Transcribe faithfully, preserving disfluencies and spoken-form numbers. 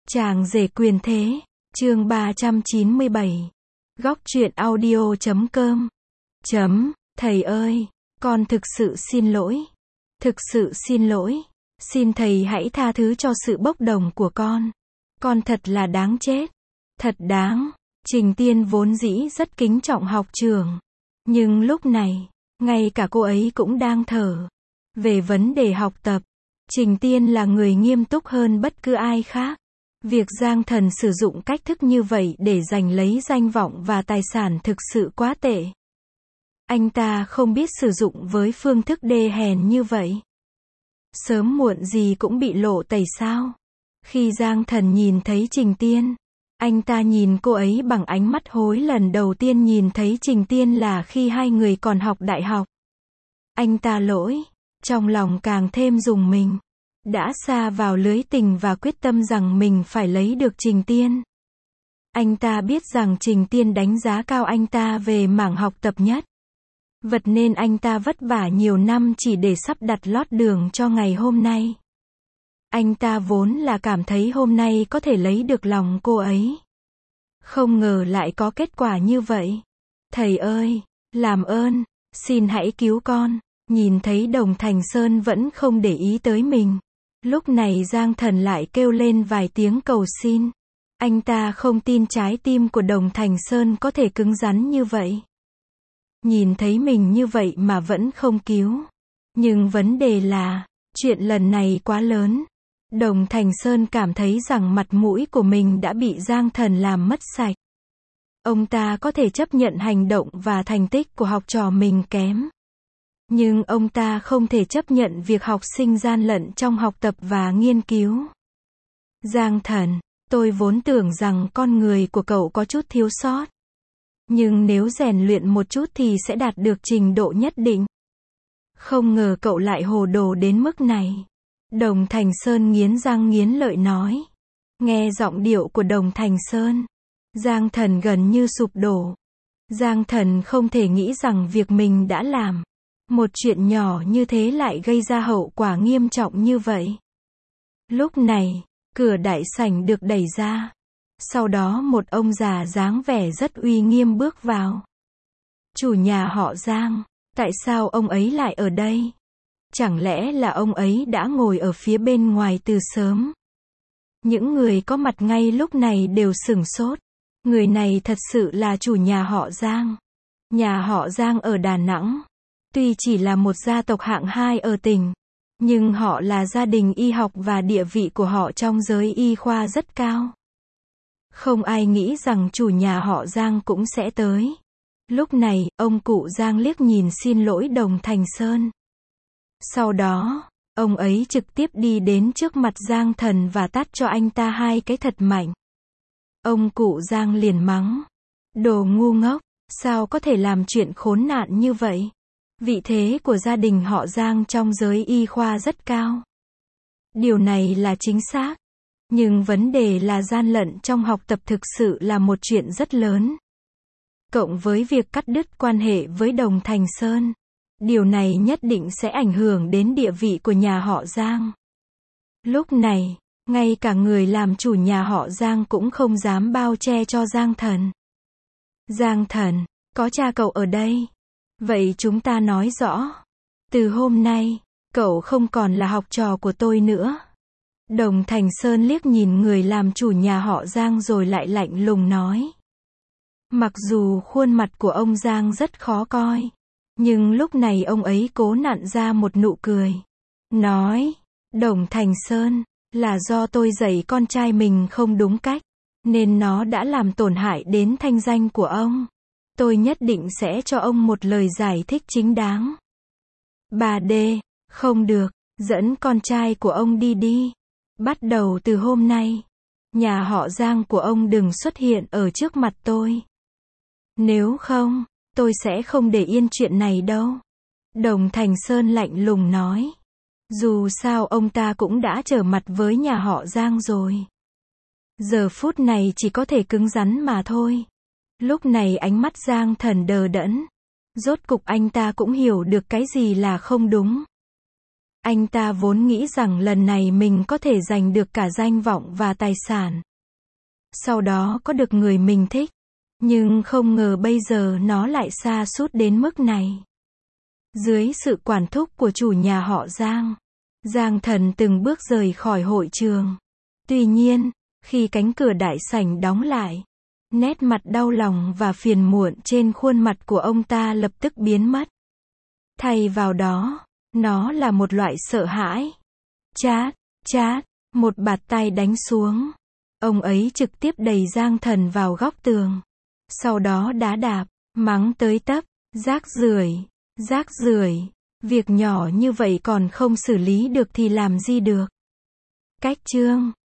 Chàng rể quyền thế, chương ba trăm chín mươi bảy. Góc truyện audio chấm com. Chấm, thầy ơi, con thực sự xin lỗi. Thực sự xin lỗi. Xin thầy hãy tha thứ cho sự bốc đồng của con. Con thật là đáng chết. Thật đáng. Trình Tiên vốn dĩ rất kính trọng học trưởng. Nhưng lúc này, ngay cả cô ấy cũng đang thở. Về vấn đề học tập, Trình Tiên là người nghiêm túc hơn bất cứ ai khác. Việc Giang Thần sử dụng cách thức như vậy để giành lấy danh vọng và tài sản thực sự quá tệ. Anh ta không biết sử dụng với phương thức đê hèn như vậy. Sớm muộn gì cũng bị lộ tẩy sao. Khi Giang Thần nhìn thấy Trình Tiên, anh ta nhìn cô ấy bằng ánh mắt hối. Lần đầu tiên nhìn thấy Trình Tiên là khi hai người còn học đại học. Anh ta lỗi, trong lòng càng thêm rùng mình. Đã sa vào lưới tình và quyết tâm rằng mình phải lấy được Trình Tiên. Anh ta biết rằng Trình Tiên đánh giá cao anh ta về mảng học tập nhất. Vật nên anh ta vất vả nhiều năm chỉ để sắp đặt lót đường cho ngày hôm nay. Anh ta vốn là cảm thấy hôm nay có thể lấy được lòng cô ấy. Không ngờ lại có kết quả như vậy. Thầy ơi, làm ơn, xin hãy cứu con. Nhìn thấy Đồng Thành Sơn vẫn không để ý tới mình. Lúc này Giang Thần lại kêu lên vài tiếng cầu xin. Anh ta không tin trái tim của Đồng Thành Sơn có thể cứng rắn như vậy. Nhìn thấy mình như vậy mà vẫn không cứu. Nhưng vấn đề là, chuyện lần này quá lớn. Đồng Thành Sơn cảm thấy rằng mặt mũi của mình đã bị Giang Thần làm mất sạch. Ông ta có thể chấp nhận hành động và thành tích của học trò mình kém. Nhưng ông ta không thể chấp nhận việc học sinh gian lận trong học tập và nghiên cứu. Giang Thần, tôi vốn tưởng rằng con người của cậu có chút thiếu sót. Nhưng nếu rèn luyện một chút thì sẽ đạt được trình độ nhất định. Không ngờ cậu lại hồ đồ đến mức này. Đồng Thành Sơn nghiến răng nghiến lợi nói. Nghe giọng điệu của Đồng Thành Sơn, Giang Thần gần như sụp đổ. Giang Thần không thể nghĩ rằng việc mình đã làm, một chuyện nhỏ như thế lại gây ra hậu quả nghiêm trọng như vậy. Lúc này, cửa đại sảnh được đẩy ra. Sau đó một ông già dáng vẻ rất uy nghiêm bước vào. Chủ nhà họ Giang, tại sao ông ấy lại ở đây? Chẳng lẽ là ông ấy đã ngồi ở phía bên ngoài từ sớm? Những người có mặt ngay lúc này đều sửng sốt. Người này thật sự là chủ nhà họ Giang. Nhà họ Giang ở Đà Nẵng. Tuy chỉ là một gia tộc hạng hai ở tỉnh, nhưng họ là gia đình y học và địa vị của họ trong giới y khoa rất cao. Không ai nghĩ rằng chủ nhà họ Giang cũng sẽ tới. Lúc này, ông cụ Giang liếc nhìn xin lỗi Đồng Thành Sơn. Sau đó, ông ấy trực tiếp đi đến trước mặt Giang Thần và tát cho anh ta hai cái thật mạnh. Ông cụ Giang liền mắng. Đồ ngu ngốc, sao có thể làm chuyện khốn nạn như vậy? Vị thế của gia đình họ Giang trong giới y khoa rất cao. Điều này là chính xác. Nhưng vấn đề là gian lận trong học tập thực sự là một chuyện rất lớn. Cộng với việc cắt đứt quan hệ với Đồng Thành Sơn. Điều này nhất định sẽ ảnh hưởng đến địa vị của nhà họ Giang. Lúc này, ngay cả người làm chủ nhà họ Giang cũng không dám bao che cho Giang Thần. Giang Thần, có cha cậu ở đây. Vậy chúng ta nói rõ. Từ hôm nay, cậu không còn là học trò của tôi nữa. Đồng Thành Sơn liếc nhìn người làm chủ nhà họ Giang rồi lại lạnh lùng nói. Mặc dù khuôn mặt của ông Giang rất khó coi, nhưng lúc này ông ấy cố nặn ra một nụ cười. Nói, Đồng Thành Sơn, là do tôi dạy con trai mình không đúng cách, nên nó đã làm tổn hại đến thanh danh của ông. Tôi nhất định sẽ cho ông một lời giải thích chính đáng. Bà D, không được, dẫn con trai của ông đi đi. Bắt đầu từ hôm nay, nhà họ Giang của ông đừng xuất hiện ở trước mặt tôi. Nếu không, tôi sẽ không để yên chuyện này đâu. Đồng Thành Sơn lạnh lùng nói. Dù sao ông ta cũng đã trở mặt với nhà họ Giang rồi. Giờ phút này chỉ có thể cứng rắn mà thôi. Lúc này ánh mắt Giang Thần đờ đẫn. Rốt cục anh ta cũng hiểu được cái gì là không đúng. Anh ta vốn nghĩ rằng lần này mình có thể giành được cả danh vọng và tài sản. Sau đó có được người mình thích. Nhưng không ngờ bây giờ nó lại sa sút đến mức này. Dưới sự quản thúc của chủ nhà họ Giang, Giang Thần từng bước rời khỏi hội trường. Tuy nhiên, khi cánh cửa đại sảnh đóng lại, nét mặt đau lòng và phiền muộn trên khuôn mặt của ông ta lập tức biến mất. Thay vào đó, nó là một loại sợ hãi. Chát, chát, một bạt tay đánh xuống. Ông ấy trực tiếp đẩy Giang Thần vào góc tường. Sau đó đá đạp, mắng tới tấp, rác rưởi, rác rưởi, việc nhỏ như vậy còn không xử lý được thì làm gì được. Cách chương